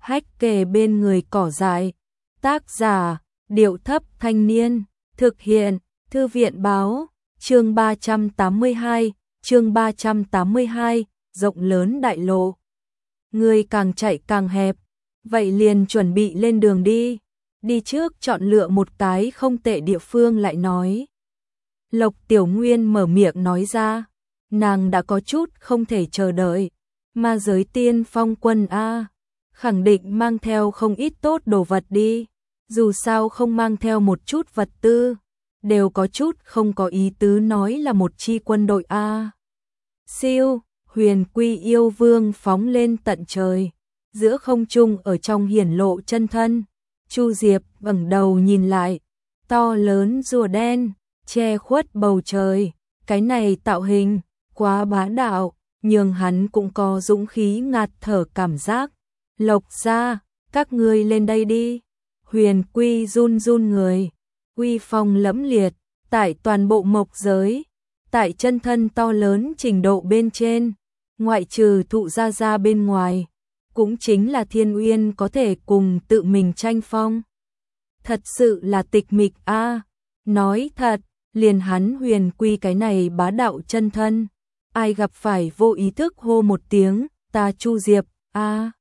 hách kề bên người cỏ dại. Tác giả, Điệu Thấp Thanh Niên. Thực hiện, Thư viện Báo. Chương 382, chương 382, rộng lớn đại lộ. Người càng chạy càng hẹp, vậy liền chuẩn bị lên đường đi. Đi trước chọn lựa một cái không tệ địa phương lại nói. Lộc Tiểu Nguyên mở miệng nói ra, nàng đã có chút không thể chờ đợi. Ma giới tiên phong quân A, khẳng định mang theo không ít tốt đồ vật đi. Dù sao không mang theo một chút vật tư, đều có chút không có ý tứ nói là một chi quân đội A. Siêu, Huyền Quy yêu vương phóng lên tận trời, giữa không trung ở trong hiển lộ chân thân. Chu Diệp ngẩng đầu nhìn lại, to lớn rùa đen, che khuất bầu trời, cái này tạo hình, quá bá đạo, nhưng hắn cũng có dũng khí ngạt thở cảm giác. Lộc gia, các ngươi lên đây đi. Huyền Quy run run người, uy phong lẫm liệt, tại toàn bộ mộc giới, tại chân thân to lớn trình độ bên trên, ngoại trừ thụ gia gia bên ngoài, cũng chính là Thiên Uyên có thể cùng tự mình tranh phong. Thật sự là tịch mịch a. Nói thật, liền hắn Huyền Quy cái này bá đạo chân thân, ai gặp phải vô ý thức hô một tiếng, ta Chu Diệp, a.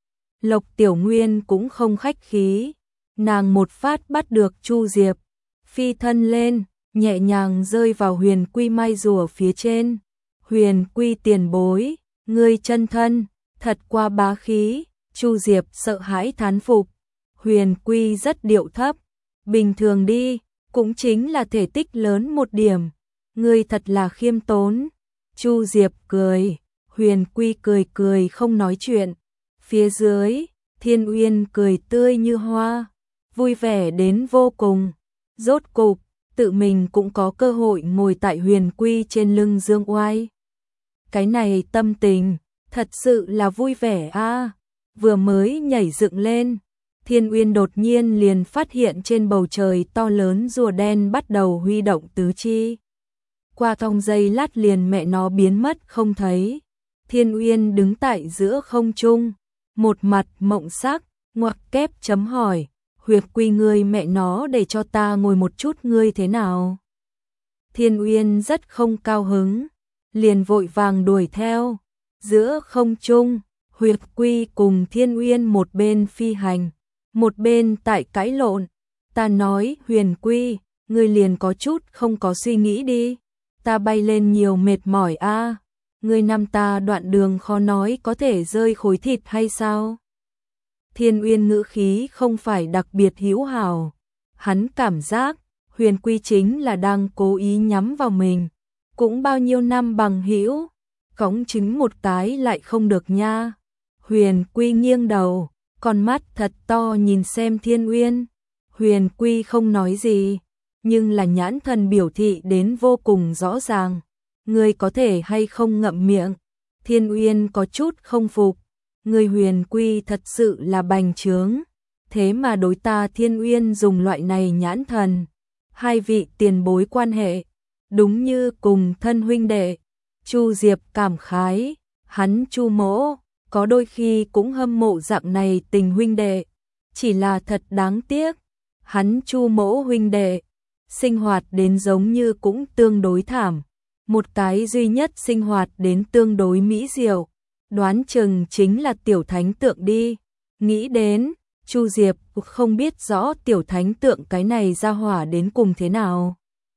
Lộc Tiểu Nguyên cũng không khách khí, nàng một phát bắt được Chu Diệp, phi thân lên, nhẹ nhàng rơi vào Huyền Quy mai rùa phía trên. Huyền Quy tiền bối, ngươi chân thân, thật qua bá khí. Chu Diệp sợ hãi thán phục. Huyền Quy rất điệu thấp, bình thường đi, cũng chính là thể tích lớn một điểm, ngươi thật là khiêm tốn. Chu Diệp cười, Huyền Quy cười cười không nói chuyện. Phía dưới, Thiên Uyên cười tươi như hoa, vui vẻ đến vô cùng. Rốt cục, tự mình cũng có cơ hội ngồi tại Huyền Quy trên lưng dương oai. Cái này tâm tình, thật sự là vui vẻ a. Vừa mới nhảy dựng lên, Thiên Uyên đột nhiên liền phát hiện trên bầu trời to lớn rùa đen bắt đầu huy động tứ chi. Qua trong giây lát liền mẹ nó biến mất không thấy. Thiên Uyên đứng tại giữa không trung, một mặt mộng sắc, ngoặc kép chấm hỏi, Huyền Quy ngươi mẹ nó để cho ta ngồi một chút ngươi thế nào? Thiên Uyên rất không cao hứng, liền vội vàng đuổi theo. Giữa không trung, Huyền Quy cùng Thiên Uyên một bên phi hành, một bên tại cãi lộn. Ta nói Huyền Quy, ngươi liền có chút không có suy nghĩ đi. Ta bay lên nhiều mệt mỏi a. Ngươi năm ta đoạn đường khó nói có thể rơi khối thịt hay sao? Thiên Uyên ngữ khí không phải đặc biệt hữu hảo. Hắn cảm giác Huyền Quy chính là đang cố ý nhắm vào mình. Cũng bao nhiêu năm bằng hữu, cõng trứng một cái lại không được nha. Huyền Quy nghiêng đầu, con mắt thật to nhìn xem Thiên Uyên. Huyền Quy không nói gì, nhưng là nhãn thần biểu thị đến vô cùng rõ ràng. Ngươi có thể hay không ngậm miệng? Thiên Uyên có chút không phục. Ngươi Huyền Quy thật sự là bành trướng, thế mà đối ta Thiên Uyên dùng loại này nhãn thần. Hai vị tiền bối quan hệ, đúng như cùng thân huynh đệ. Chu Diệp cảm khái, hắn Chu mỗ, có đôi khi cũng hâm mộ dạng này tình huynh đệ. Chỉ là thật đáng tiếc, hắn Chu mỗ huynh đệ, sinh hoạt đến giống như cũng tương đối thảm. Một cái duy nhất sinh hoạt đến tương đối mỹ diệu, đoán chừng chính là tiểu thánh tượng đi. Nghĩ đến, Chu Diệp không biết rõ tiểu thánh tượng cái này ra hỏa đến cùng thế nào.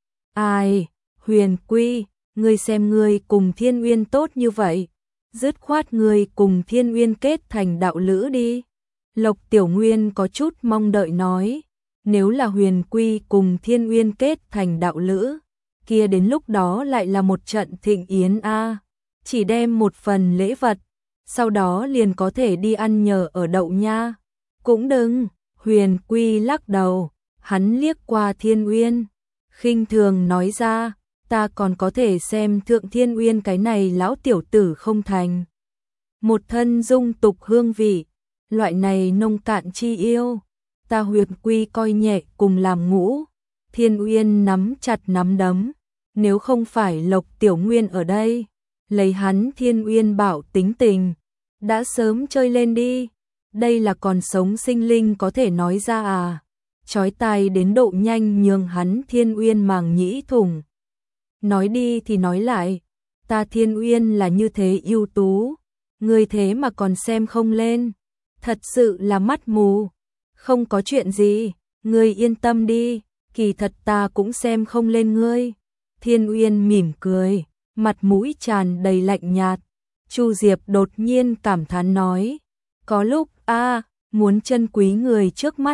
Ai, Huyền Quy, ngươi xem ngươi cùng Thiên Uyên tốt như vậy, dứt khoát ngươi cùng Thiên Uyên kết thành đạo lữ đi. Lộc Tiểu Nguyên có chút mong đợi nói, nếu là Huyền Quy cùng Thiên Uyên kết thành đạo lữ, kia đến lúc đó lại là một trận thịnh yến a. Chỉ đem một phần lễ vật, sau đó liền có thể đi ăn nhờ ở đậu nha. Cũng đừng, Huyền Quy lắc đầu, hắn liếc qua Thiên Uyên, khinh thường nói ra, ta còn có thể xem thượng Thiên Uyên cái này lão tiểu tử không thành. Một thân dung tục hương vị, loại này nông cạn chi yêu, ta Huyền Quy coi nhẹ cùng làm ngũ. Thiên Uyên nắm chặt nắm đấm, nếu không phải Lộc Tiểu Nguyên ở đây, lấy hắn Thiên Uyên bảo tính tình, đã sớm chơi lên đi. Đây là còn sống sinh linh có thể nói ra à? Chói tai đến độ nhanh nhường hắn Thiên Uyên màng nhĩ thủng. Nói đi thì nói lại, ta Thiên Uyên là như thế ưu tú, ngươi thế mà còn xem không lên, thật sự là mắt mù. Không có chuyện gì, ngươi yên tâm đi, kỳ thật ta cũng xem không lên ngươi. Thiên Uyên mỉm cười, mặt mũi tràn đầy lạnh nhạt. Chu Diệp đột nhiên cảm thán nói, có lúc muốn trân quý người trước mắt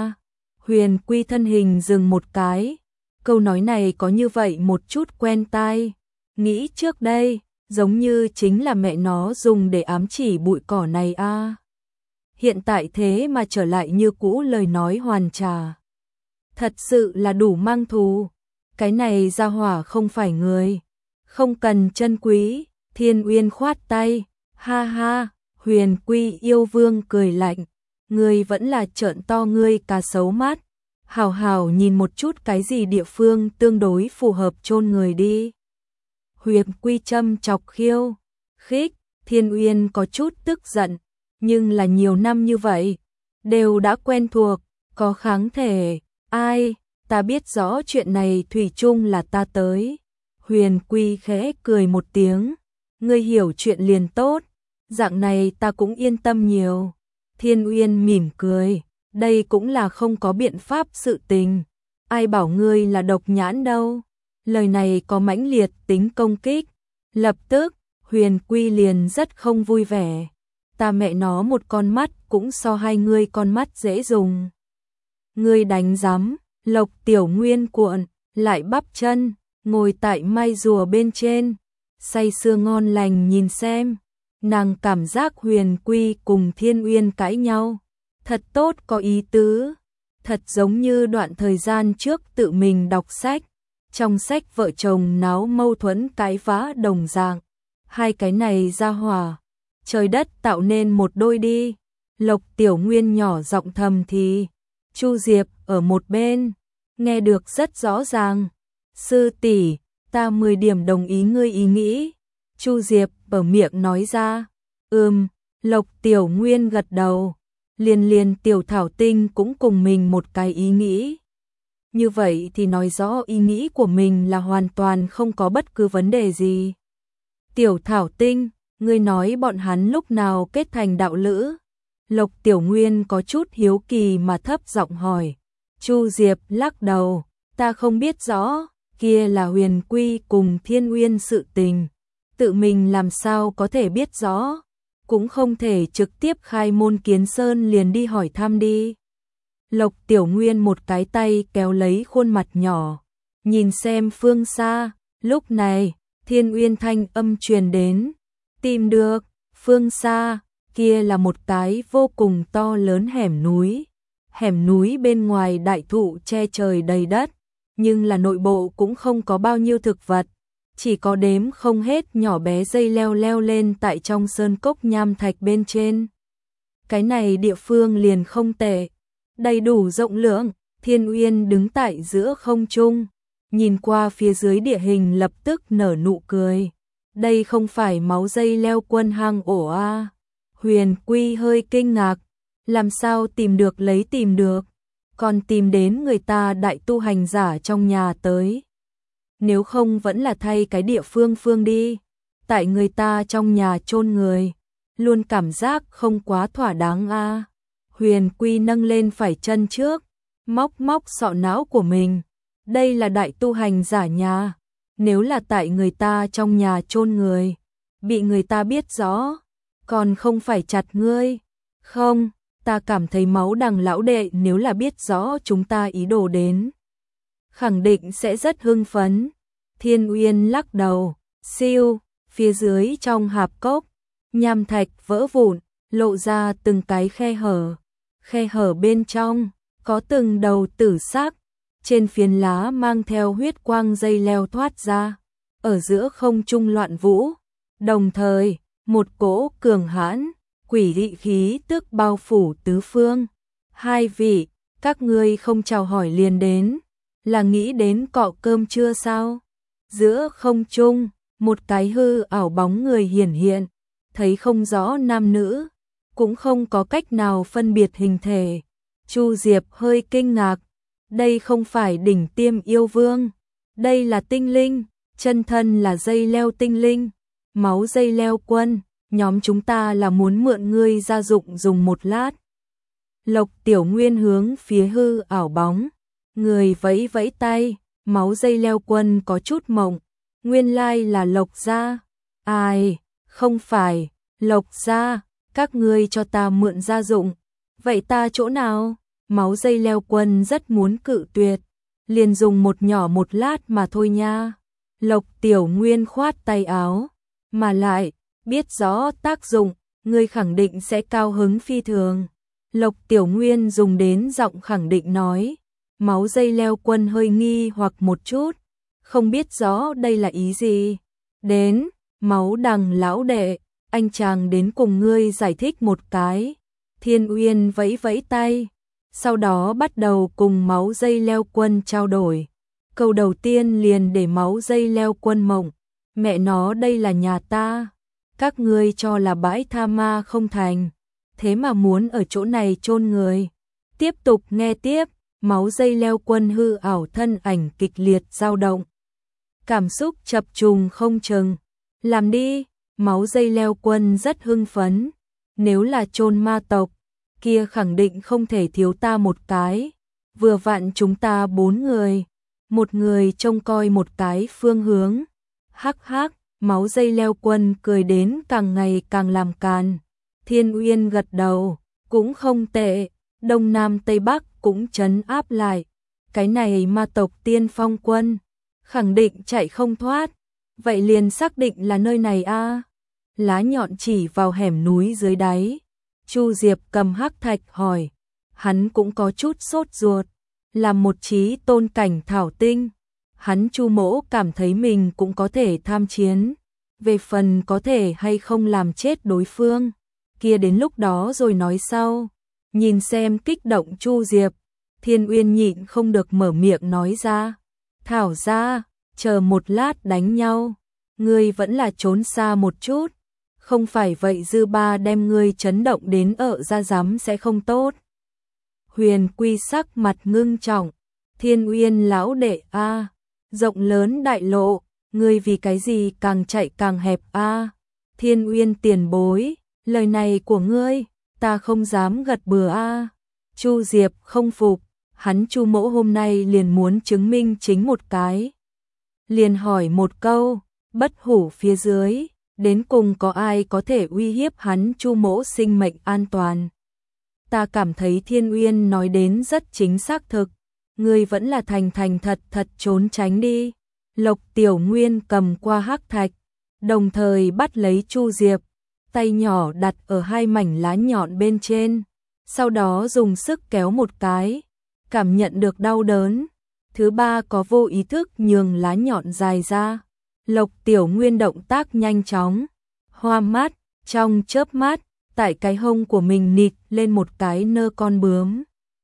Huyền Quy thân hình dừng một cái, câu nói này có như vậy một chút quen tai, nghĩ trước đây, giống như chính là mẹ nó dùng để ám chỉ bụi cỏ này Hiện tại thế mà trở lại như cũ lời nói hoàn trà. Thật sự là đủ mang thù, cái này ra hỏa không phải người, không cần trân quý. Thiên Uyên khoát tay, ha ha, Huyền Quy yêu vương cười lạnh, ngươi vẫn là trợn to ngươi cá sấu mắt, hảo hảo nhìn một chút cái gì địa phương tương đối phù hợp chôn người đi. Huyền Quy châm chọc khiêu khích, Thiên Uyên có chút tức giận, nhưng là nhiều năm như vậy, đều đã quen thuộc, có kháng thể, ai, ta biết rõ chuyện này thủy chung là ta tới. Huyền Quy khẽ cười một tiếng, ngươi hiểu chuyện liền tốt, dạng này ta cũng yên tâm nhiều. Thiên Uyên mỉm cười, đây cũng là không có biện pháp sự tình, ai bảo ngươi là độc nhãn đâu. Lời này có mãnh liệt tính công kích, lập tức, Huyền Quy liền rất không vui vẻ. Ta mẹ nó một con mắt cũng so hai ngươi con mắt dễ dùng. Ngươi đánh rắm, Lộc Tiểu Nguyên cuộn, lại bắp chân, ngồi tại mai rùa bên trên, say sưa ngon lành nhìn xem. Nàng cảm giác Huyền Quy cùng Thiên Uyên cãi nhau, thật tốt có ý tứ, thật giống như đoạn thời gian trước tự mình đọc sách, trong sách vợ chồng náo mâu thuẫn cãi vã đồng dạng. Hai cái này ra hỏa, trời đất tạo nên một đôi đi. Lộc Tiểu Nguyên nhỏ giọng thầm thì, Chu Diệp ở một bên, nghe được rất rõ ràng. Sư tỷ, ta 10 điểm đồng ý ngươi ý nghĩ. Chu Diệp ở miệng nói ra, Lộc Tiểu Nguyên gật đầu, liền Tiểu Thảo Tinh cũng cùng mình một cái ý nghĩ. Như vậy thì nói rõ ý nghĩ của mình là hoàn toàn không có bất cứ vấn đề gì. Tiểu Thảo Tinh, ngươi nói bọn hắn lúc nào kết thành đạo lữ? Lộc Tiểu Nguyên có chút hiếu kỳ mà thấp giọng hỏi. Chu Diệp lắc đầu, ta không biết rõ, kia là Huyền Quy cùng Thiên Uyên sự tình, tự mình làm sao có thể biết rõ, cũng không thể trực tiếp khai môn kiến sơn liền đi hỏi thăm đi. Lộc Tiểu Nguyên một cái tay kéo lấy khuôn mặt nhỏ, nhìn xem phương xa, lúc này, Thiên Uyên thanh âm truyền đến, tìm được, phương xa, kia là một cái vô cùng to lớn hẻm núi bên ngoài đại thụ che trời đầy đất, nhưng là nội bộ cũng không có bao nhiêu thực vật, chỉ có đếm không hết nhỏ bé dây leo lên tại trong sơn cốc nham thạch bên trên. Cái này địa phương liền không tệ, đầy đủ rộng lượng. Thiên Uyên đứng tại giữa không trung, nhìn qua phía dưới địa hình lập tức nở nụ cười. Đây không phải máu dây leo quân hang ổ à? Huyền Quy hơi kinh ngạc, làm sao tìm được lấy tìm được, còn tìm đến người ta đại tu hành giả trong nhà tới. Nếu không vẫn là thay cái địa phương đi, tại người ta trong nhà chôn người, luôn cảm giác không quá thỏa đáng a. Huyền Quy nâng lên phải chân trước, móc sọ não của mình, đây là đại tu hành giả nhà, nếu là tại người ta trong nhà chôn người, bị người ta biết rõ, còn không phải chặt ngươi. Không, ta cảm thấy máu đằng lão đệ nếu là biết rõ chúng ta ý đồ đến, khẳng định sẽ rất hưng phấn. Thiên Uyên lắc đầu, siêu, phía dưới trong hạp cốc, nham thạch vỡ vụn, lộ ra từng cái khe hở bên trong, có từng đầu tử sắc, trên phiến lá mang theo huyết quang dây leo thoát ra, ở giữa không trung loạn vũ, đồng thời, một cỗ cường hãn, quỷ dị khí tức bao phủ tứ phương. Hai vị, các ngươi không chào hỏi liền đến, là nghĩ đến cọ cơm chưa sao? Giữa không trung, một cái hư ảo bóng người hiển hiện, thấy không rõ nam nữ, cũng không có cách nào phân biệt hình thể. Chu Diệp hơi kinh ngạc, đây không phải đỉnh tiêm yêu vương, đây là tinh linh, chân thân là dây leo tinh linh, máu dây leo quân, nhóm chúng ta là muốn mượn ngươi gia dụng dùng một lát. Lộc Tiểu Nguyên hướng phía hư ảo bóng, người vẫy vẫy tay, máu dây leo quân có chút mộng, nguyên lai là Lộc gia. Ai, không phải, Lộc gia, các ngươi cho ta mượn gia dụng, vậy ta chỗ nào? Máu dây leo quân rất muốn cự tuyệt, liền dùng một nhỏ một lát mà thôi nha. Lộc Tiểu Nguyên khoát tay áo, mà lại, biết rõ tác dụng, ngươi khẳng định sẽ cao hứng phi thường. Lộc Tiểu Nguyên dùng đến giọng khẳng định nói, máu dây leo quân hơi nghi hoặc một chút, không biết rõ đây là ý gì. Đến, máu đằng lão đệ, anh chàng đến cùng ngươi giải thích một cái. Thiên Uyên vẫy vẫy tay, sau đó bắt đầu cùng máu dây leo quân trao đổi. Câu đầu tiên liền để máu dây leo quân mộng, mẹ nó đây là nhà ta, các ngươi cho là bãi tha ma không thành, thế mà muốn ở chỗ này chôn người. Tiếp tục nghe tiếp, máu dây leo quân hư ảo thân ảnh kịch liệt dao động, cảm xúc chập trùng không chừng. Làm đi, máu dây leo quân rất hưng phấn, nếu là chôn ma tộc, kia khẳng định không thể thiếu ta một cái, vừa vặn chúng ta 4 người, một người trông coi một cái phương hướng. Hắc hắc, máu dây leo quân cười đến càng ngày càng làm càn. Thiên Uyên gật đầu, cũng không tệ, Đông Nam Tây Bắc cũng trấn áp lại. Cái này ma tộc tiên phong quân, khẳng định chạy không thoát, vậy liền xác định là nơi này a. Lá nhọn chỉ vào hẻm núi dưới đáy. Chu Diệp cầm hắc thạch hỏi, hắn cũng có chút sốt ruột, làm một chí tôn cảnh thảo tinh. Hắn Chu Mỗ cảm thấy mình cũng có thể tham chiến, về phần có thể hay không làm chết đối phương, kia đến lúc đó rồi nói sau. Nhìn xem kích động Chu Diệp, Thiên Uyên nhịn không được mở miệng nói ra, thảo ra, chờ một lát đánh nhau, ngươi vẫn là trốn xa một chút, không phải vậy dư ba đem ngươi chấn động đến ở ra dám sẽ không tốt. Huyền Quy sắc mặt ngưng trọng, Thiên Uyên lão đệ a, rộng lớn đại lộ, ngươi vì cái gì càng chạy càng hẹp a. Thiên Uyên tiền bối, lời này của ngươi, ta không dám gật bừa a. Chu Diệp không phục, hắn Chu Mỗ hôm nay liền muốn chứng minh chính một cái. Liền hỏi một câu, bất hủ phía dưới, đến cùng có ai có thể uy hiếp hắn Chu Mỗ sinh mệnh an toàn. Ta cảm thấy Thiên Uyên nói đến rất chính xác thực, ngươi vẫn là thành thành thật thật trốn tránh đi. Lộc Tiểu Nguyên cầm qua hắc thạch, đồng thời bắt lấy Chu Diệp, tay nhỏ đặt ở hai mảnh lá nhọn bên trên, sau đó dùng sức kéo một cái, cảm nhận được đau đớn. Thứ ba có vô ý thức nhường lá nhọn dài ra. Lộc Tiểu Nguyên động tác nhanh chóng, hoa mắt, trong chớp mắt, tại cái hông của mình nịt lên một cái nơ con bướm.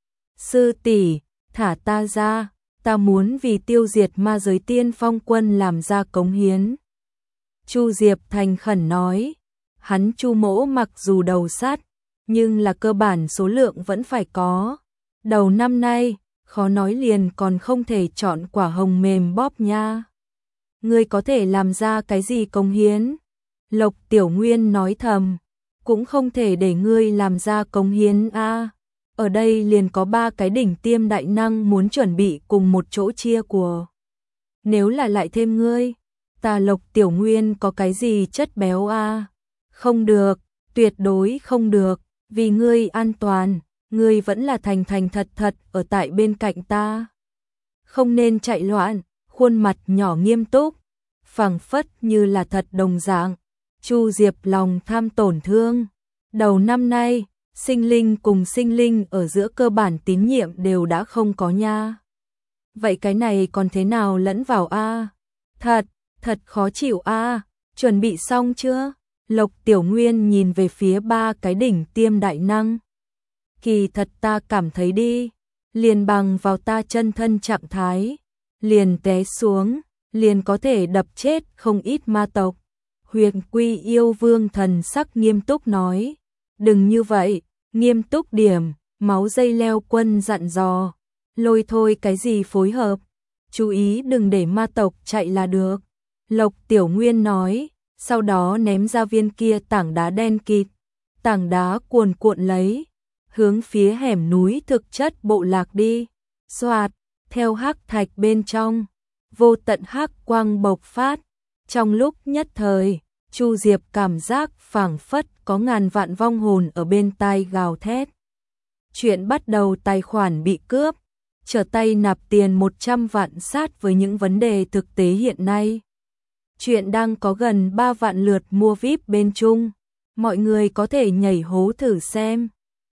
Sư tỷ, thả ta ra, ta muốn vì tiêu diệt ma giới tiên phong quân làm ra cống hiến. Chu Diệp thành khẩn nói, hắn Chu Mỗ mặc dù đầu sắt, nhưng là cơ bản số lượng vẫn phải có. Đầu năm nay, khó nói liền còn không thể chọn quả hồng mềm bóp nha. Ngươi có thể làm ra cái gì cống hiến? Lộc Tiểu Nguyên nói thầm, cũng không thể để ngươi làm ra cống hiến a. Ở đây liền có 3 cái đỉnh tiêm đại năng muốn chuẩn bị cùng một chỗ chia của. Nếu là lại thêm ngươi, ta Lộc Tiểu Nguyên có cái gì chất béo a? Không được, tuyệt đối không được, vì ngươi an toàn, ngươi vẫn là thành thành thật thật ở tại bên cạnh ta. Không nên chạy loạn, khuôn mặt nhỏ nghiêm túc, phảng phất như là thật đồng dạng. Chu Diệp lòng tham tổn thương. Đầu năm nay, sinh linh cùng sinh linh ở giữa cơ bản tín nhiệm đều đã không có nha. Vậy cái này còn thế nào lẫn vào a? Thật khó chịu a. Chuẩn bị xong chưa? Lộc Tiểu Nguyên nhìn về phía 3 cái đỉnh tiêm đại năng. Kỳ thật ta cảm thấy đi, liền bằng vào ta chân thân trạng thái, liền té xuống, liền có thể đập chết không ít ma tộc. Huyền Quy yêu vương thần sắc nghiêm túc nói, Đừng như vậy, nghiêm túc điểm, máu dây leo quân dặn dò. Lôi thôi cái gì phối hợp, chú ý đừng để ma tộc chạy là được. Lộc Tiểu Nguyên nói, sau đó ném ra viên kia tảng đá đen kịt. Tảng đá cuồn cuộn lấy, hướng phía hẻm núi thực chất bộ lạc đi. Xoạt, theo hắc thạch bên trong, vô tận hắc quang bộc phát. Trong lúc nhất thời, Chu Diệp cảm giác phảng phất có ngàn vạn vong hồn ở bên tai gào thét. Chuyện bắt đầu tài khoản bị cướp, trở tay nạp tiền 100 vạn sát với những vấn đề thực tế hiện nay. Chuyện đang có gần 3 vạn lượt mua VIP bên Trung, mọi người có thể nhảy hố thử xem.